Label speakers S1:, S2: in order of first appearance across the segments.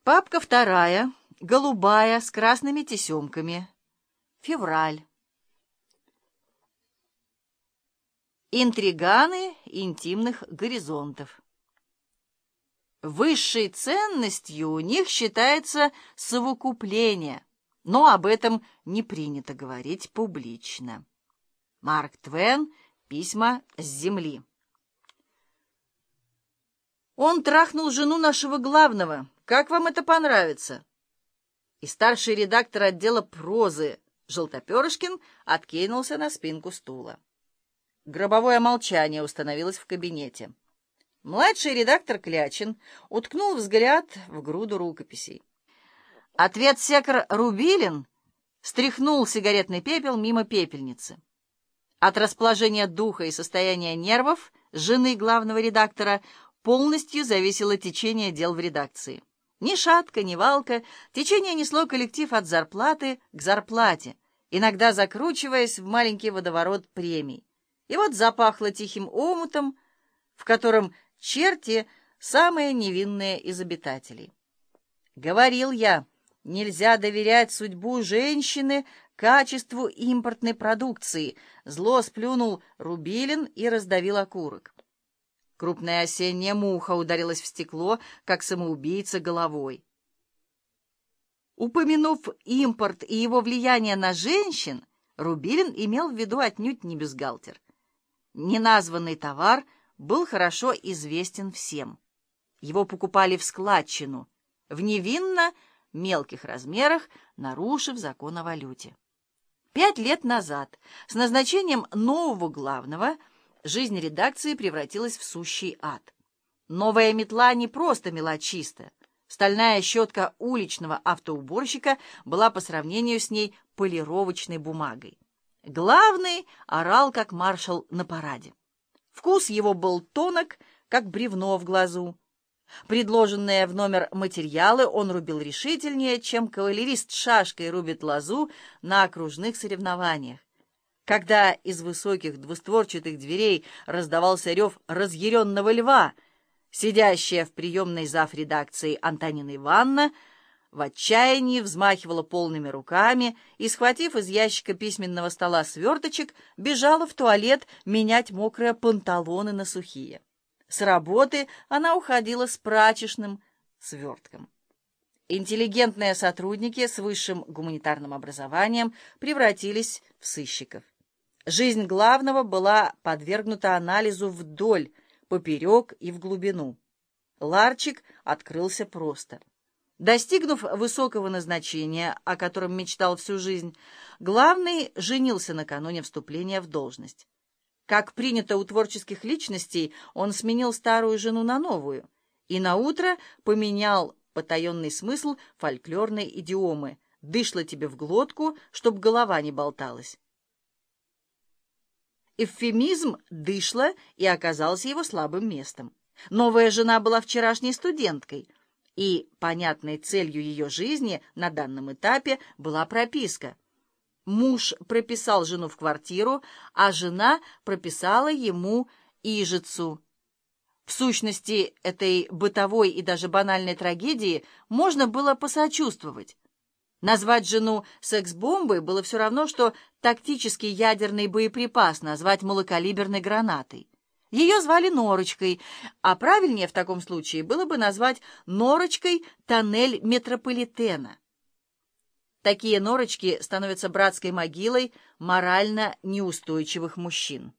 S1: Папка вторая, голубая, с красными тесемками. Февраль. Интриганы интимных горизонтов. Высшей ценностью у них считается совокупление, но об этом не принято говорить публично. Марк Твен. Письма с земли. Он трахнул жену нашего главного. Как вам это понравится? И старший редактор отдела прозы Желтоперышкин откинулся на спинку стула. Гробовое молчание установилось в кабинете. Младший редактор Клячин уткнул взгляд в груду рукописей. Ответ-секр Рубилин стряхнул сигаретный пепел мимо пепельницы. От расположения духа и состояния нервов жены главного редактора полностью зависело течение дел в редакции. Ни шатка, ни валка, течение несло коллектив от зарплаты к зарплате, иногда закручиваясь в маленький водоворот премий. И вот запахло тихим омутом, в котором черти — самые невинные из обитателей. Говорил я, нельзя доверять судьбу женщины качеству импортной продукции. Зло сплюнул Рубилин и раздавил окурок. Крупная осенняя муха ударилась в стекло, как самоубийца головой. Упомянув импорт и его влияние на женщин, Рубилин имел в виду отнюдь не бюстгальтер. Неназванный товар был хорошо известен всем. Его покупали в складчину, в невинно мелких размерах, нарушив закон о валюте. 5 лет назад, с назначением нового главного, жизнь редакции превратилась в сущий ад. Новая метла не просто мела чисто. Стальная щетка уличного автоуборщика была по сравнению с ней полировочной бумагой. Главный орал, как маршал на параде. Вкус его был тонок, как бревно в глазу. Предложенные в номер материалы он рубил решительнее, чем кавалерист шашкой рубит лозу на окружных соревнованиях. Когда из высоких двустворчатых дверей раздавался рев разъяренного льва, сидящая в приемной завредакции Антонина Ивановна в отчаянии взмахивала полными руками и, схватив из ящика письменного стола сверточек, бежала в туалет менять мокрые панталоны на сухие. С работы она уходила с прачечным свертком. Интеллигентные сотрудники с высшим гуманитарным образованием превратились в сыщиков. Жизнь главного была подвергнута анализу вдоль, поперек и в глубину. Ларчик открылся просто. Достигнув высокого назначения, о котором мечтал всю жизнь, главный женился накануне вступления в должность. Как принято у творческих личностей, он сменил старую жену на новую и наутро поменял потаенный смысл фольклорной идиомы «дышло тебе в глотку, чтоб голова не болталась». Эвфемизм «дышло» и оказался его слабым местом. Новая жена была вчерашней студенткой, и понятной целью ее жизни на данном этапе была прописка. Муж прописал жену в квартиру, а жена прописала ему ижицу. В сущности, этой бытовой и даже банальной трагедии можно было посочувствовать. Назвать жену секс-бомбой было все равно, что тактический ядерный боеприпас назвать малокалиберной гранатой. Ее звали Норочкой, а правильнее в таком случае было бы назвать Норочкой тоннель метрополитена. Такие норочки становятся братской могилой морально неустойчивых мужчин.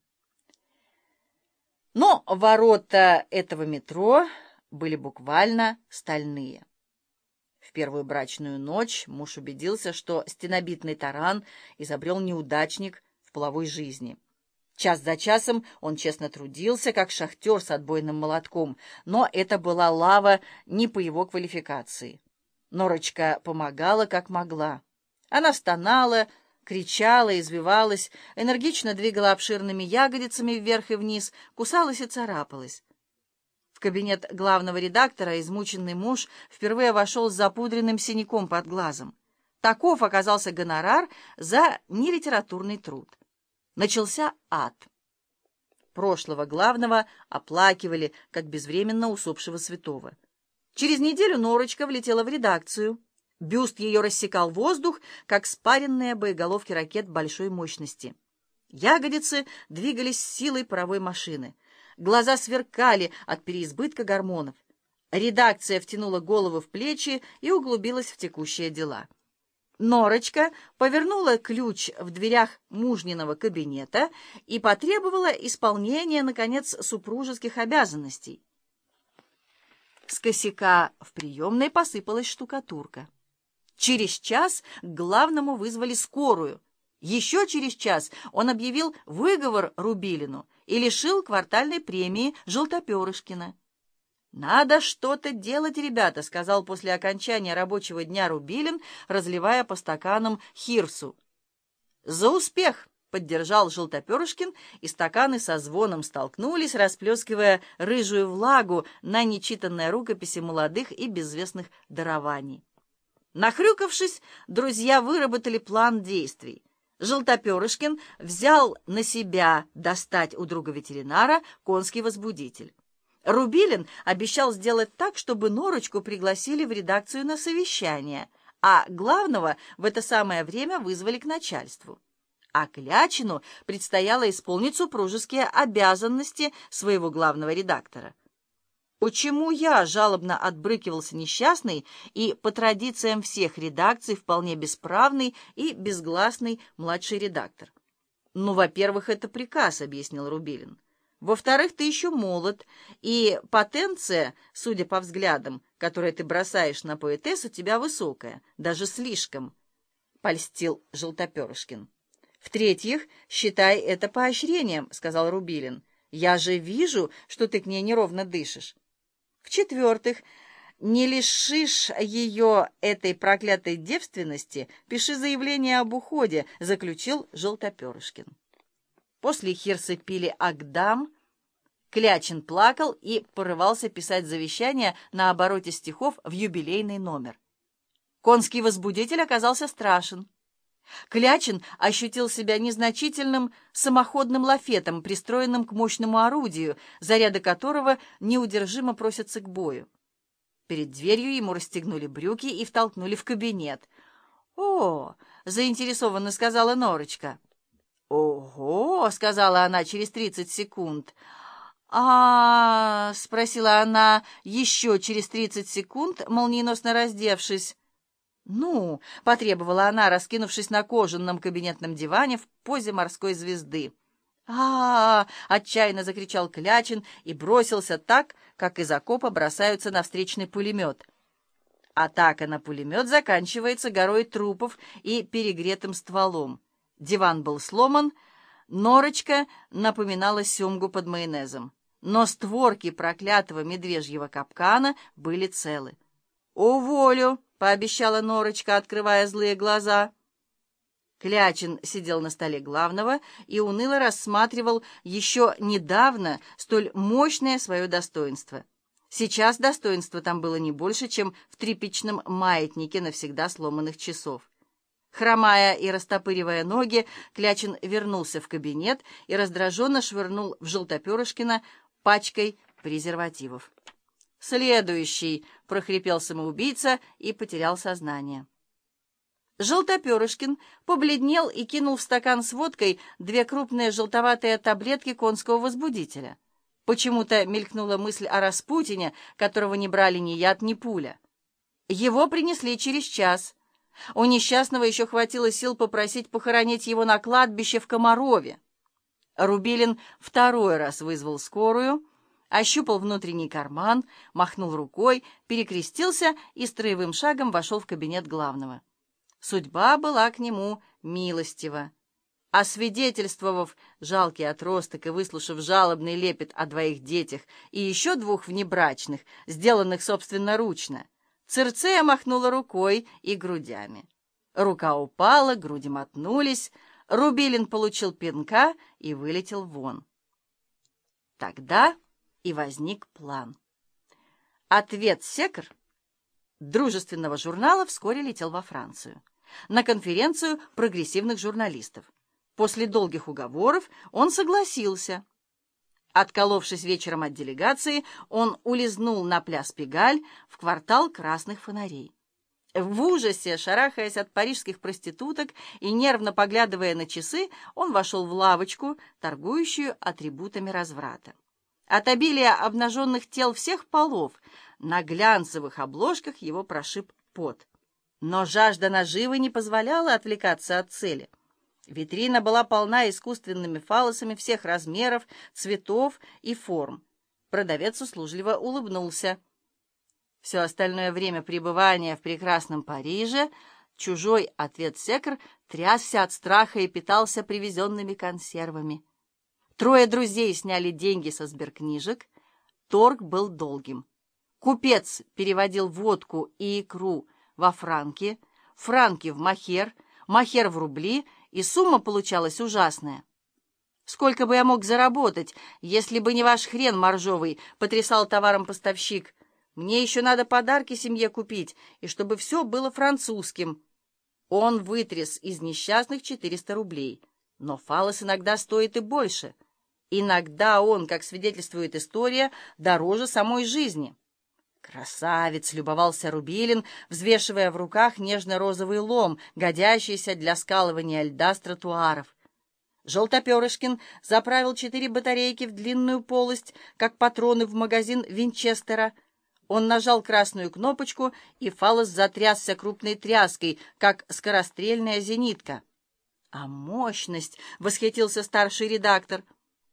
S1: Но ворота этого метро были буквально стальные. В первую брачную ночь муж убедился, что стенобитный таран изобрел неудачник в половой жизни. Час за часом он честно трудился, как шахтер с отбойным молотком, но это была лава не по его квалификации. Норочка помогала, как могла. Она стонала, кричала, извивалась, энергично двигала обширными ягодицами вверх и вниз, кусалась и царапалась. В кабинет главного редактора измученный муж впервые вошел с запудренным синяком под глазом. Таков оказался гонорар за нелитературный труд. Начался ад. Прошлого главного оплакивали, как безвременно усопшего святого. Через неделю Норочка влетела в редакцию. Бюст ее рассекал воздух, как спаренные боеголовки ракет большой мощности. Ягодицы двигались с силой паровой машины. Глаза сверкали от переизбытка гормонов. Редакция втянула голову в плечи и углубилась в текущие дела. Норочка повернула ключ в дверях мужниного кабинета и потребовала исполнения, наконец, супружеских обязанностей. С косяка в приемной посыпалась штукатурка. Через час к главному вызвали скорую. Еще через час он объявил выговор Рубилину и лишил квартальной премии Желтоперышкина. «Надо что-то делать, ребята», — сказал после окончания рабочего дня Рубилин, разливая по стаканам хирсу. «За успех!» — поддержал Желтоперышкин, и стаканы со звоном столкнулись, расплескивая рыжую влагу на нечитанные рукописи молодых и безвестных дарований. Нахрюкавшись, друзья выработали план действий. Желтоперышкин взял на себя достать у друга-ветеринара конский возбудитель. Рубилин обещал сделать так, чтобы Норочку пригласили в редакцию на совещание, а главного в это самое время вызвали к начальству. А Клячину предстояло исполнить супружеские обязанности своего главного редактора. «Почему я?» — жалобно отбрыкивался несчастный и, по традициям всех редакций, вполне бесправный и безгласный младший редактор. «Ну, во-первых, это приказ», — объяснил Рубилин. «Во-вторых, ты еще молод, и потенция, судя по взглядам, которые ты бросаешь на поэтесс, у тебя высокая, даже слишком», — польстил Желтоперышкин. «В-третьих, считай это поощрением», — сказал Рубилин. «Я же вижу, что ты к ней неровно дышишь». «В-четвертых, не лишишь ее этой проклятой девственности, пиши заявление об уходе», — заключил Желтоперышкин. После хирсы пили агдам. Клячин плакал и порывался писать завещание на обороте стихов в юбилейный номер. Конский возбудитель оказался страшен. Клячин ощутил себя незначительным самоходным лафетом, пристроенным к мощному орудию, заряды которого неудержимо просятся к бою. Перед дверью ему расстегнули брюки и втолкнули в кабинет. «О!» — заинтересованно сказала Норочка. «Ого!» — сказала она через 30 секунд. Спросила она еще через 30 секунд, молниеносно раздевшись. «Ну?» — потребовала она, раскинувшись на кожаном кабинетном диване в позе морской звезды. Отчаянно закричал Клячин и бросился так, как из окопа бросаются на встречный пулемет. Атака на пулемет заканчивается горой трупов и перегретым стволом. Диван был сломан, Норочка напоминала семгу под майонезом, но створки проклятого медвежьего капкана были целы. «Уволю!» — пообещала Норочка, открывая злые глаза. Клячин сидел на столе главного и уныло рассматривал еще недавно столь мощное свое достоинство. Сейчас достоинство там было не больше, чем в тряпичном маятнике навсегда сломанных часов. Хромая и растопыривая ноги, Клячин вернулся в кабинет и раздраженно швырнул в Желтоперышкина пачкой презервативов. «Следующий!» — прохрипел самоубийца и потерял сознание. Желтоперышкин побледнел и кинул в стакан с водкой 2 крупные желтоватые таблетки конского возбудителя. Почему-то мелькнула мысль о Распутине, которого не брали ни яд, ни пуля. Его принесли через час. У несчастного еще хватило сил попросить похоронить его на кладбище в Комарове. Рубилин второй раз вызвал скорую, ощупал внутренний карман, махнул рукой, перекрестился и строевым шагом вошел в кабинет главного. Судьба была к нему милостива. Освидетельствовав жалкий отросток и выслушав жалобный лепет о 2 детях и еще 2 внебрачных, сделанных собственноручно, Цирцея махнула рукой и грудями. Рука упала, груди мотнулись, Рубилин получил пинка и вылетел вон. Тогда и возник план. Ответ «Секр» дружественного журнала вскоре летел во Францию на конференцию прогрессивных журналистов. После долгих уговоров он согласился. Отколовшись вечером от делегации, он улизнул на пляс Пегаль в квартал красных фонарей. В ужасе, шарахаясь от парижских проституток и нервно поглядывая на часы, он вошел в лавочку, торгующую атрибутами разврата. От обилия обнаженных тел всех полов на глянцевых обложках его прошиб пот. Но жажда наживы не позволяла отвлекаться от цели. Витрина была полна искусственными фаллосами всех размеров, цветов и форм. Продавец услужливо улыбнулся. Все остальное время пребывания в прекрасном Париже чужой ответ-секр трясся от страха и питался привезенными консервами. Трое друзей сняли деньги со сберкнижек. Торг был долгим. Купец переводил водку и икру во франки, франки в мохер, мохер в рубли, и сумма получалась ужасная. «Сколько бы я мог заработать, если бы не ваш хрен моржовый», — потрясал товаром поставщик. «Мне еще надо подарки семье купить, и чтобы все было французским». Он вытряс из несчастных 400 рублей. Но фаллос иногда стоит и больше. Иногда он, как свидетельствует история, дороже самой жизни. «Красавец!» — любовался Рубилин, взвешивая в руках нежно-розовый лом, годящийся для скалывания льда с тротуаров. Желтоперышкин заправил 4 батарейки в длинную полость, как патроны в магазин Винчестера. Он нажал красную кнопочку, и фаллос затрясся крупной тряской, как скорострельная зенитка. «А мощность!» — восхитился старший редактор.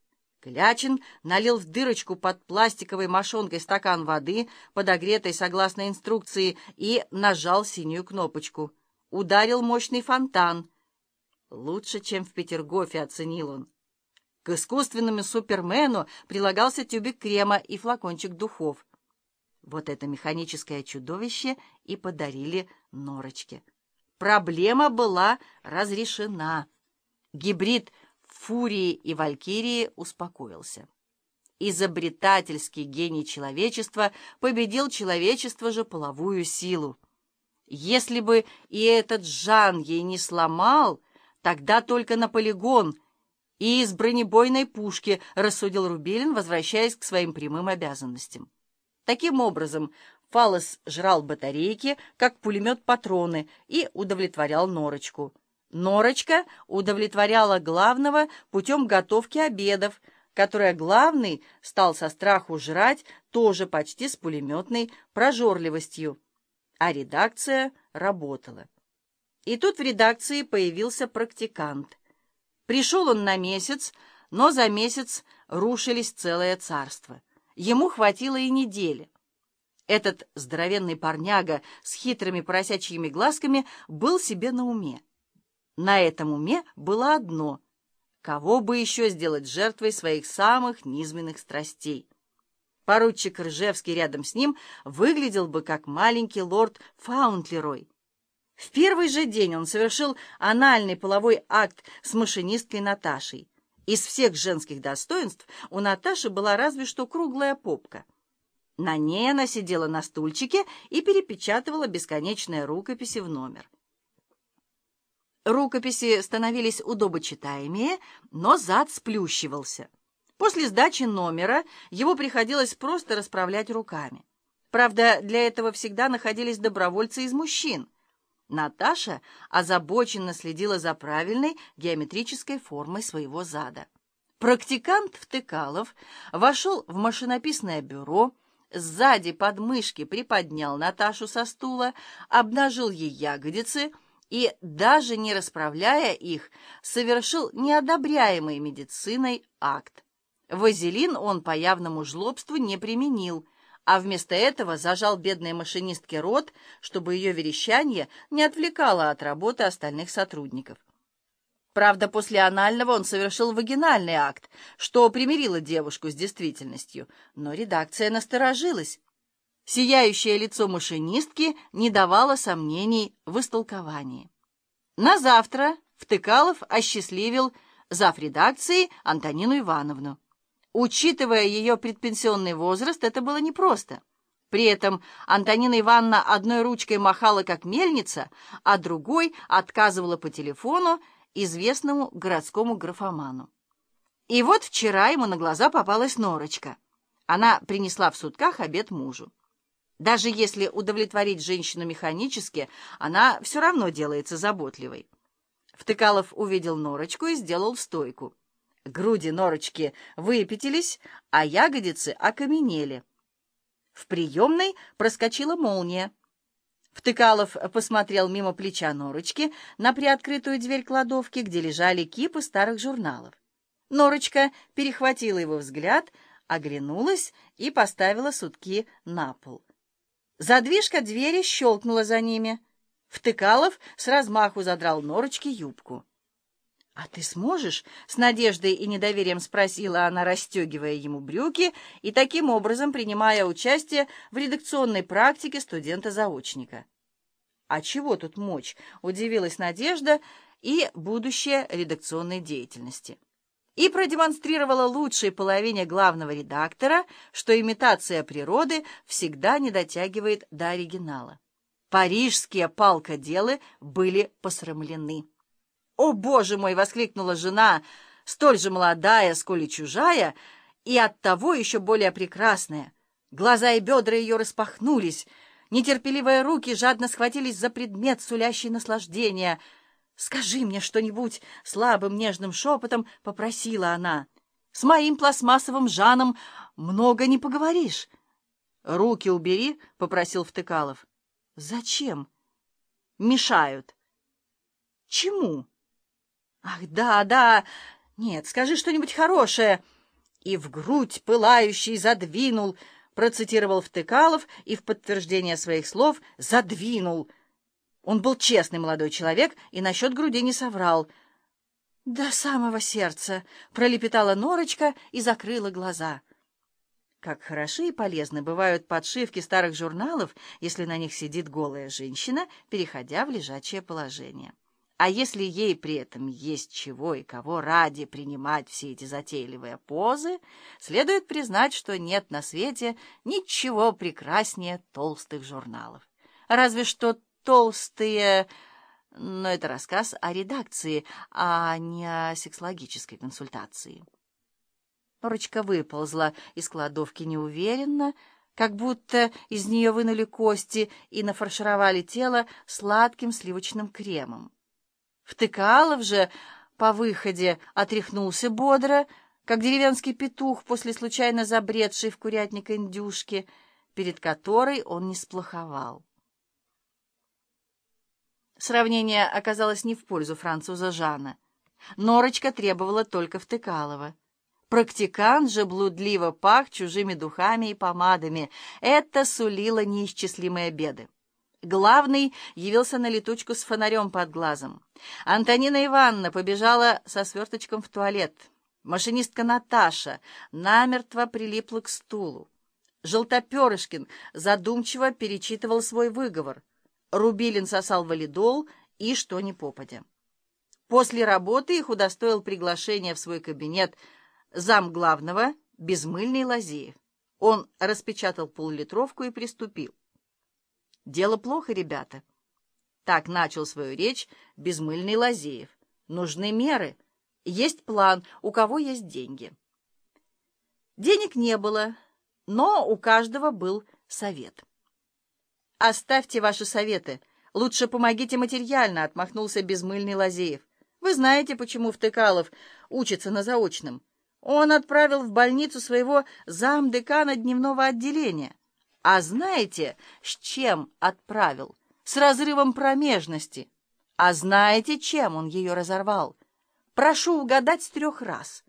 S1: Клячин налил в дырочку под пластиковой мошонкой стакан воды, подогретой согласно инструкции, и нажал синюю кнопочку. Ударил мощный фонтан. Лучше, чем в Петергофе, оценил он. К искусственному супермену прилагался тюбик крема и флакончик духов. Вот это механическое чудовище и подарили Норочке. Проблема была разрешена. Гибрид Фурии и Валькирии успокоился. Изобретательский гений человечества победил человечество же половую силу. Если бы и этот Жан ей не сломал, тогда только на полигон и из бронебойной пушки, рассудил Рубилин, возвращаясь к своим прямым обязанностям. Таким образом, фаллос жрал батарейки, как пулемет патроны, и удовлетворял Норочку. Норочка удовлетворяла главного путем готовки обедов, которое главный стал со страху жрать тоже почти с пулеметной прожорливостью. А редакция работала. И тут в редакции появился практикант. Пришел он на месяц, но за месяц рушились целое царство. Ему хватило и недели. Этот здоровенный парняга с хитрыми поросячьими глазками был себе на уме. На этом уме было одно — кого бы еще сделать жертвой своих самых низменных страстей. Поручик Ржевский рядом с ним выглядел бы как маленький лорд Фаунтлерой. В первый же день он совершил анальный половой акт с машинисткой Наташей. Из всех женских достоинств у Наташи была разве что круглая попка. На ней она сидела на стульчике и перепечатывала бесконечные рукописи в номер. Рукописи становились удобочитаемее, но зад сплющивался. После сдачи номера его приходилось просто расправлять руками. Правда, для этого всегда находились добровольцы из мужчин. Наташа озабоченно следила за правильной геометрической формой своего зада. Практикант Втыкалов вошел в машинописное бюро, сзади подмышки приподнял Наташу со стула, обнажил ей ягодицы и, даже не расправляя их, совершил неодобряемый медициной акт. Вазелин он по явному жлобству не применил, а вместо этого зажал бедной машинистке рот, чтобы ее верещание не отвлекало от работы остальных сотрудников. Правда, после анального он совершил вагинальный акт, что примирило девушку с действительностью, но редакция насторожилась. Сияющее лицо машинистки не давало сомнений в истолковании. На завтра Втыкалов осчастливил завредакции Антонину Ивановну. Учитывая ее предпенсионный возраст, это было непросто. При этом Антонина Ивановна одной ручкой махала как мельница, а другой отказывала по телефону известному городскому графоману. И вот вчера ему на глаза попалась Норочка. Она принесла в сутках обед мужу. Даже если удовлетворить женщину механически, она все равно делается заботливой. Втыкалов увидел Норочку и сделал стойку. Груди Норочки выпятились, а ягодицы окаменели. В приемной проскочила молния. Втыкалов посмотрел мимо плеча Норочки на приоткрытую дверь кладовки, где лежали кипы старых журналов. Норочка перехватила его взгляд, оглянулась и поставила сутки на пол. Задвижка двери щелкнула за ними. Втыкалов с размаху задрал Норочке юбку. — А ты сможешь? — с надеждой и недоверием спросила она, расстегивая ему брюки и таким образом принимая участие в редакционной практике студента-заочника. — А чего тут мочь? — удивилась Надежда и будущее редакционной деятельности. И продемонстрировала лучшей половине главного редактора, что имитация природы всегда не дотягивает до оригинала. Парижские палкоделы были посрамлены. «О, Боже мой!» — воскликнула жена, столь же молодая, сколь и чужая, и оттого еще более прекрасная. Глаза и бедра ее распахнулись, нетерпеливые руки жадно схватились за предмет, сулящий наслаждение. «Скажи мне что-нибудь!» — слабым нежным шепотом попросила она. «С моим пластмассовым Жаном много не поговоришь». «Руки убери», — попросил Втыкалов. «Зачем?» «Мешают». «Чему?» «Ах, да, да! Нет, скажи что-нибудь хорошее!» «И в грудь пылающий задвинул», — процитировал Втыкалов и в подтверждение своих слов «задвинул». Он был честный молодой человек и насчет груди не соврал. «До самого сердца», — пролепетала Норочка и закрыла глаза. Как хороши и полезны бывают подшивки старых журналов, если на них сидит голая женщина, переходя в лежачее положение. А если ей при этом есть чего и кого ради принимать все эти затейливые позы, следует признать, что нет на свете ничего прекраснее толстых журналов. Разве что толстые... Но это рассказ о редакции, а не о сексологической консультации. Норочка выползла из кладовки неуверенно, как будто из нее вынули кости и нафаршировали тело сладким сливочным кремом. Втыкалов же по выходе отряхнулся бодро, как деревенский петух после случайно забредшей в курятник индюшки, перед которой он не сплоховал. Сравнение оказалось не в пользу француза Жана. Норочка требовала только Втыкалова. Практикант же блудливо пах чужими духами и помадами. Это сулило неисчислимые беды. Главный явился на летучку с фонарем под глазом. Антонина Ивановна побежала со сверточком в туалет. Машинистка Наташа намертво прилипла к стулу. Желтоперышкин задумчиво перечитывал свой выговор. Рубилин сосал валидол и что ни попадя. После работы их удостоил приглашения в свой кабинет замглавного Безмыльный Лазеев. Он распечатал поллитровку и приступил. «Дело плохо, ребята». Так начал свою речь Безмыльный Лазеев. «Нужны меры. Есть план, у кого есть деньги». Денег не было, но у каждого был совет. «Оставьте ваши советы. Лучше помогите материально», — отмахнулся Безмыльный Лазеев. «Вы знаете, почему Втыкалов учится на заочном? Он отправил в больницу своего замдекана дневного отделения. А знаете, с чем отправил? С разрывом промежности. А знаете, чем он ее разорвал? Прошу угадать с 3 раз».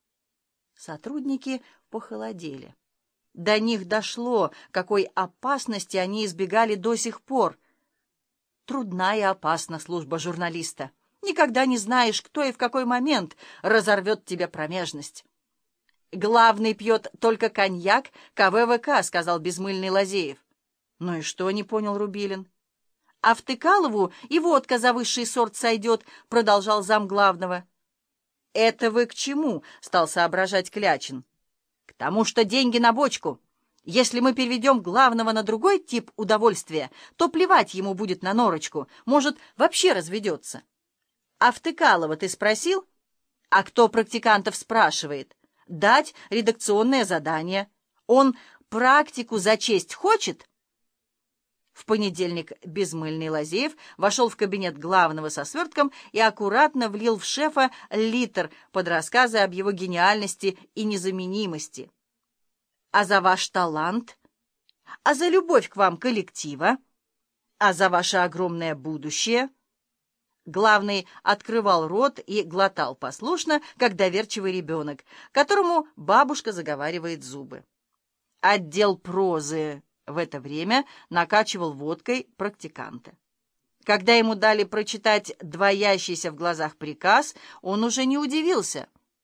S1: Сотрудники похолодели. До них дошло, какой опасности они избегали до сих пор. Трудна и опасна служба журналиста. Никогда не знаешь, кто и в какой момент разорвет тебе промежность. «Главный пьет только коньяк КВВК», — сказал Безмыльный Лазеев. «Ну и что?» — не понял Рубилин. «А Втыкалову и водка за высший сорт сойдет», — продолжал замглавного. «Это вы к чему?» — стал соображать Клячин. «К тому, что деньги на бочку. Если мы переведем главного на другой тип удовольствия, то плевать ему будет на Норочку, может, вообще разведется». «А Втыкалова ты спросил?» А кто практикантов спрашивает? Дать редакционное задание. Он практику за честь хочет? В понедельник безмыльный Лазеев вошел в кабинет главного со свертком и аккуратно влил в шефа литр под рассказы об его гениальности и незаменимости. А за ваш талант? А за любовь к вам коллектива? А за ваше огромное будущее? Главный открывал рот и глотал послушно, как доверчивый ребенок, которому бабушка заговаривает зубы. Отдел прозы в это время накачивал водкой практиканта. Когда ему дали прочитать двоящийся в глазах приказ, он уже не удивился.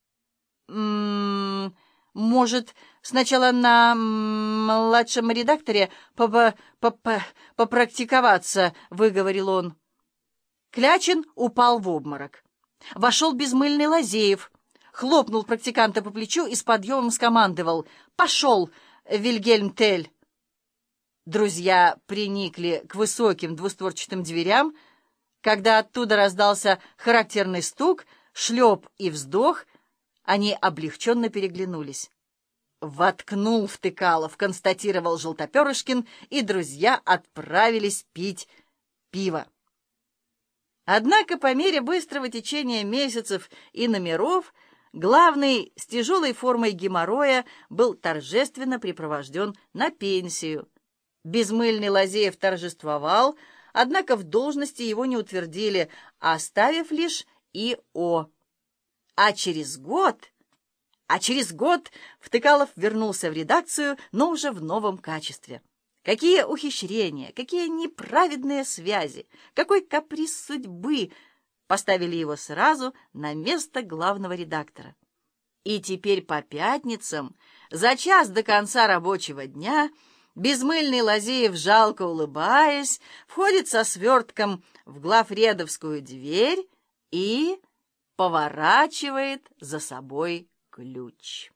S1: Может, сначала на младшем редакторе попрактиковаться», — выговорил он. Клячин упал в обморок. Вошел безмыльный Лазеев, хлопнул практиканта по плечу и с подъемом скомандовал: «Пошел, Вильгельм Тель!» Друзья приникли к высоким двустворчатым дверям, когда оттуда раздался характерный стук, шлеп и вздох, они облегченно переглянулись. «Воткнул втыкалов», — констатировал Желтоперышкин, и друзья отправились пить пиво. Однако по мере быстрого течения месяцев и номеров главный с тяжелой формой геморроя был торжественно припровожден на пенсию. Безмыльный Лазеев торжествовал, однако в должности его не утвердили, оставив лишь И.О. А через год Втыкалов вернулся в редакцию, но уже в новом качестве. Какие ухищрения, какие неправедные связи, какой каприз судьбы поставили его сразу на место главного редактора. И теперь по пятницам, за час до конца рабочего дня, безмыльный Лазеев, жалко улыбаясь, входит со свертком в главредовскую дверь и поворачивает за собой ключ.